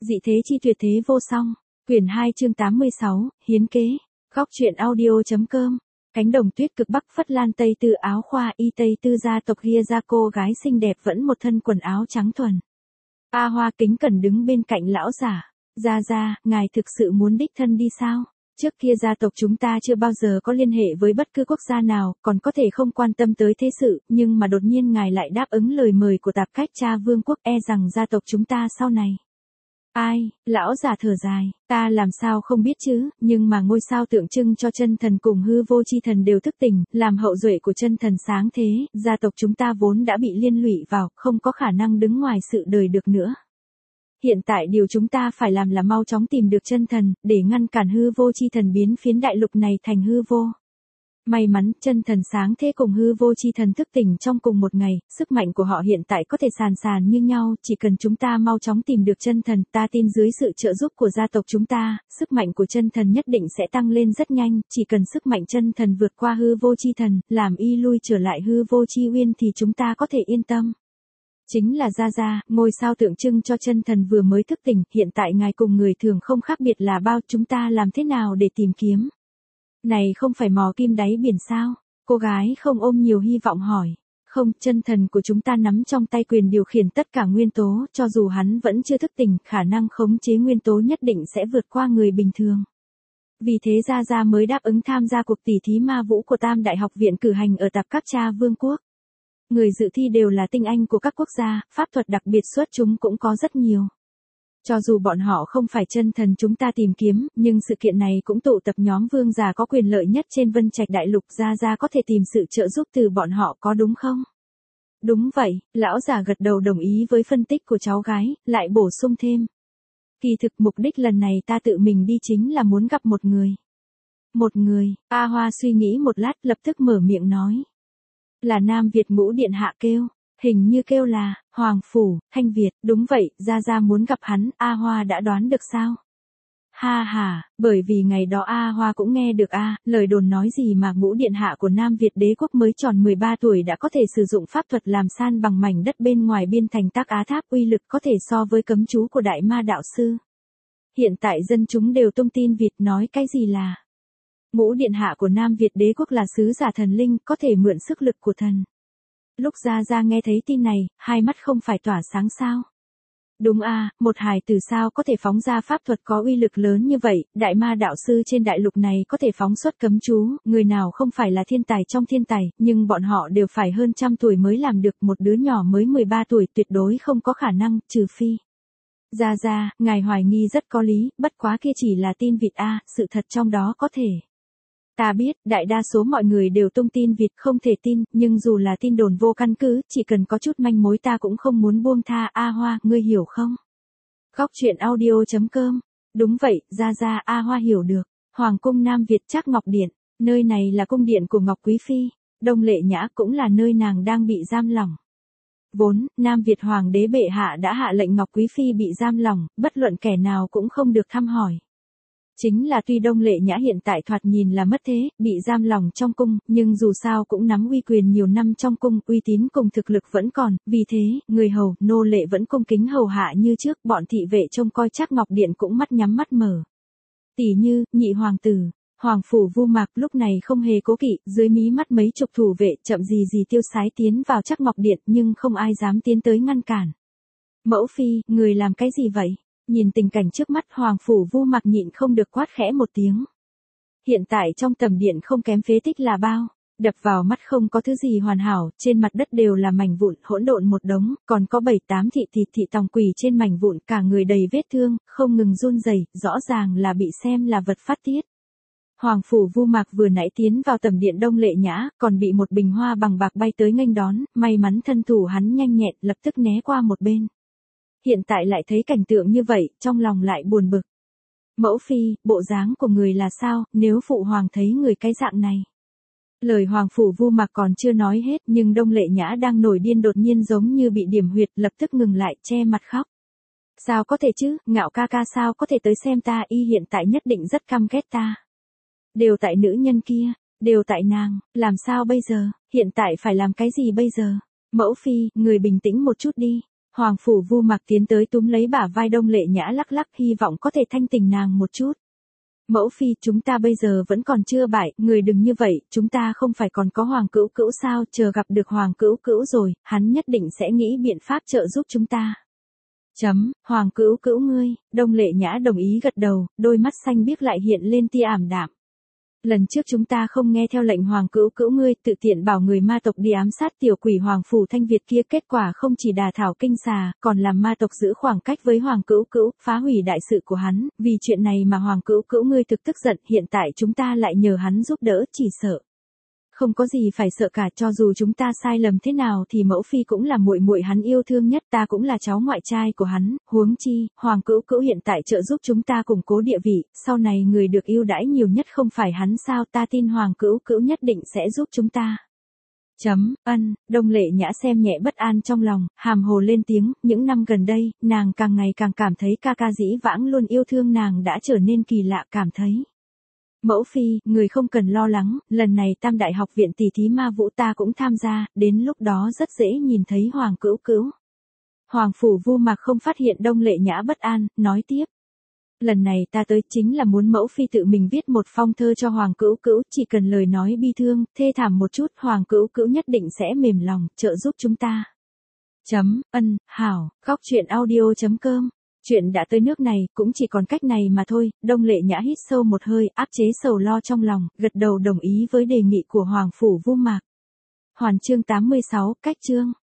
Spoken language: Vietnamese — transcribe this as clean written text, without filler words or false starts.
Dị thế chi tuyệt thế vô song. Quyển 2 chương 86, hiến kế. Góc truyện audio.com. Cánh đồng tuyết cực Bắc Phất Lan Tây Tư áo khoa y Tây Tư gia tộc Ghia ra cô gái xinh đẹp vẫn một thân quần áo trắng thuần. A Hoa kính cẩn đứng bên cạnh lão giả. Gia, ngài thực sự muốn đích thân đi sao? Trước kia gia tộc chúng ta chưa bao giờ có liên hệ với bất cứ quốc gia nào, còn có thể không quan tâm tới thế sự, nhưng mà đột nhiên ngài lại đáp ứng lời mời của Tạp Cách Cha Vương quốc, e rằng gia tộc chúng ta sau này. Ai, lão giả thở dài, ta làm sao không biết chứ, nhưng mà ngôi sao tượng trưng cho chân thần cùng hư vô chi thần đều thức tỉnh, làm hậu duệ của chân thần sáng thế, gia tộc chúng ta vốn đã bị liên lụy vào, không có khả năng đứng ngoài sự đời được nữa. Hiện tại điều chúng ta phải làm là mau chóng tìm được chân thần, để ngăn cản hư vô chi thần biến phiến đại lục này thành hư vô. May mắn, chân thần sáng thế cùng hư vô chi thần thức tỉnh trong cùng một ngày, sức mạnh của họ hiện tại có thể sàn như nhau, chỉ cần chúng ta mau chóng tìm được chân thần, ta tin dưới sự trợ giúp của gia tộc chúng ta, sức mạnh của chân thần nhất định sẽ tăng lên rất nhanh, chỉ cần sức mạnh chân thần vượt qua hư vô chi thần, làm y lui trở lại hư vô chi uyên thì chúng ta có thể yên tâm. Chính là Gia, ngôi sao tượng trưng cho chân thần vừa mới thức tỉnh, hiện tại ngài cùng người thường không khác biệt là bao, chúng ta làm thế nào để tìm kiếm? Này không phải mò kim đáy biển sao? Cô gái không ôm nhiều hy vọng hỏi. Không, chân thần của chúng ta nắm trong tay quyền điều khiển tất cả nguyên tố, cho dù hắn vẫn chưa thức tỉnh, khả năng khống chế nguyên tố nhất định sẽ vượt qua người bình thường. Vì thế Gia mới đáp ứng tham gia cuộc tỷ thí ma vũ của Tam Đại học viện cử hành ở Tạp Các Cha Vương quốc. Người dự thi đều là tinh anh của các quốc gia, pháp thuật đặc biệt xuất chúng cũng có rất nhiều. Cho dù bọn họ không phải chân thần chúng ta tìm kiếm, nhưng sự kiện này cũng tụ tập nhóm vương giả có quyền lợi nhất trên Vân Trạch Đại Lục, Gia có thể tìm sự trợ giúp từ bọn họ có đúng không? Đúng vậy, lão giả gật đầu đồng ý với phân tích của cháu gái, lại bổ sung thêm. Kỳ thực mục đích lần này ta tự mình đi chính là muốn gặp một người. Một người, A Hoa suy nghĩ một lát lập tức mở miệng nói. Là Nam Việt Ngũ Điện Hạ kêu. Hình như kêu là, Hoàng Phủ, Thanh Việt, đúng vậy, Gia muốn gặp hắn, A Hoa đã đoán được sao? Ha, bởi vì ngày đó A Hoa cũng nghe được lời đồn nói gì mà Ngũ Điện Hạ của Nam Việt đế quốc mới tròn 13 tuổi đã có thể sử dụng pháp thuật làm san bằng mảnh đất bên ngoài biên thành Tác Á Tháp, uy lực có thể so với cấm chú của Đại Ma Đạo Sư. Hiện tại dân chúng đều tung tin Việt nói cái gì là Ngũ Điện Hạ của Nam Việt đế quốc là sứ giả thần linh, có thể mượn sức lực của thần. Lúc Gia nghe thấy tin này, hai mắt không phải tỏa sáng sao? Đúng một hài tử sao có thể phóng ra pháp thuật có uy lực lớn như vậy, Đại Ma Đạo Sư trên đại lục này có thể phóng xuất cấm chú, người nào không phải là thiên tài trong thiên tài, nhưng bọn họ đều phải hơn trăm tuổi mới làm được, một đứa nhỏ mới 13 tuổi tuyệt đối không có khả năng, trừ phi. Gia, ngài hoài nghi rất có lý, bất quá kia chỉ là tin vịt sự thật trong đó có thể. Ta biết, đại đa số mọi người đều tung tin vịt không thể tin, nhưng dù là tin đồn vô căn cứ, chỉ cần có chút manh mối ta cũng không muốn buông tha. A Hoa, ngươi hiểu không? Góc truyện audio.com. Đúng vậy, Gia A Hoa hiểu được. Hoàng cung Nam Việt Trác Ngọc Điện, nơi này là cung điện của Ngọc Quý Phi, Đông Lệ Nhã cũng là nơi nàng đang bị giam lỏng. Vốn, Nam Việt Hoàng đế bệ hạ đã hạ lệnh Ngọc Quý Phi bị giam lỏng, bất luận kẻ nào cũng không được thăm hỏi. Chính là tuy Đông Lệ Nhã hiện tại thoạt nhìn là mất thế, bị giam lỏng trong cung, nhưng dù sao cũng nắm uy quyền nhiều năm trong cung, uy tín cùng thực lực vẫn còn, vì thế, người hầu, nô lệ vẫn cung kính hầu hạ như trước, bọn thị vệ trông coi Trác Ngọc Điện cũng mắt nhắm mắt mở. Tỷ như, nhị hoàng tử, Hoàng Phủ Vu Mạc lúc này không hề cố kỵ, dưới mí mắt mấy chục thủ vệ chậm gì tiêu sái tiến vào Trác Ngọc Điện nhưng không ai dám tiến tới ngăn cản. Mẫu phi, người làm cái gì vậy? Nhìn tình cảnh trước mắt Hoàng Phủ Vu Mạc nhịn không được quát khẽ một tiếng. Hiện tại trong tầm điện không kém phế tích là bao, đập vào mắt không có thứ gì hoàn hảo, trên mặt đất đều là mảnh vụn hỗn độn một đống, còn có 7-8 thị tòng quỳ trên mảnh vụn, cả người đầy vết thương, không ngừng run rẩy, rõ ràng là bị xem là vật phát tiết. Hoàng Phủ Vu Mạc vừa nãy tiến vào tầm điện Đông Lệ Nhã, còn bị một bình hoa bằng bạc bay tới nghênh đón, may mắn thân thủ hắn nhanh nhẹn, lập tức né qua một bên. Hiện tại lại thấy cảnh tượng như vậy, trong lòng lại buồn bực. Mẫu phi, bộ dáng của người là sao, nếu phụ hoàng thấy người cái dạng này? Lời Hoàng Phủ Vu Mạc còn chưa nói hết, nhưng Đông Lệ Nhã đang nổi điên đột nhiên giống như bị điểm huyệt, lập tức ngừng lại, che mặt khóc. Sao có thể chứ, Ngạo ca ca sao có thể tới xem ta, y hiện tại nhất định rất căm ghét ta. Đều tại nữ nhân kia, đều tại nàng, làm sao bây giờ, hiện tại phải làm cái gì bây giờ? Mẫu phi, người bình tĩnh một chút đi. Hoàng phủ Vu Mặc tiến tới túm lấy bả vai Đông Lệ Nhã lắc lắc, hy vọng có thể thanh tỉnh nàng một chút. Mẫu phi, chúng ta bây giờ vẫn còn chưa bại, người đừng như vậy, chúng ta không phải còn có Hoàng Cữu Cữu sao, chờ gặp được Hoàng Cữu Cữu rồi, hắn nhất định sẽ nghĩ biện pháp trợ giúp chúng ta. Hoàng Cữu Cữu ngươi, Đông Lệ Nhã đồng ý gật đầu, đôi mắt xanh biếc lại hiện lên tia ảm đạm. Lần trước chúng ta không nghe theo lệnh Hoàng Cữu Cữu ngươi, tự tiện bảo người ma tộc đi ám sát tiểu quỷ Hoàng phủ Thanh Việt kia, kết quả không chỉ đả thảo kinh xà, còn làm ma tộc giữ khoảng cách với Hoàng Cữu Cữu, phá hủy đại sự của hắn, vì chuyện này mà Hoàng Cữu Cữu ngươi thực tức giận, hiện tại chúng ta lại nhờ hắn giúp đỡ, chỉ sợ không có gì phải sợ cả, cho dù chúng ta sai lầm thế nào thì mẫu phi cũng là muội muội hắn yêu thương nhất, ta cũng là cháu ngoại trai của hắn, huống chi, Hoàng Cữu Cữu hiện tại trợ giúp chúng ta củng cố địa vị, sau này người được ưu đãi nhiều nhất không phải hắn sao, ta tin Hoàng Cữu Cữu nhất định sẽ giúp chúng ta. Đông Lệ Nhã xem nhẹ bất an trong lòng, hàm hồ lên tiếng, những năm gần đây, nàng càng ngày càng cảm thấy ca ca dĩ vãng luôn yêu thương nàng đã trở nên kỳ lạ, cảm thấy. Mẫu phi, người không cần lo lắng, lần này Tam Đại học viện tỷ thí ma vũ ta cũng tham gia, đến lúc đó rất dễ nhìn thấy Hoàng Cữu Cữu. Hoàng phủ Vu Mặc không phát hiện Đông Lệ Nhã bất an, nói tiếp. Lần này ta tới chính là muốn mẫu phi tự mình viết một phong thơ cho Hoàng Cữu Cữu, chỉ cần lời nói bi thương, thê thảm một chút, Hoàng Cữu Cữu nhất định sẽ mềm lòng, trợ giúp chúng ta. Hảo, goctruyện audio.com. Chuyện đã tới nước này, cũng chỉ còn cách này mà thôi. Đông Lệ Nhã hít sâu một hơi, áp chế sầu lo trong lòng, gật đầu đồng ý với đề nghị của Hoàng phủ Vu Mặc. Hoàn chương 86, cách chương.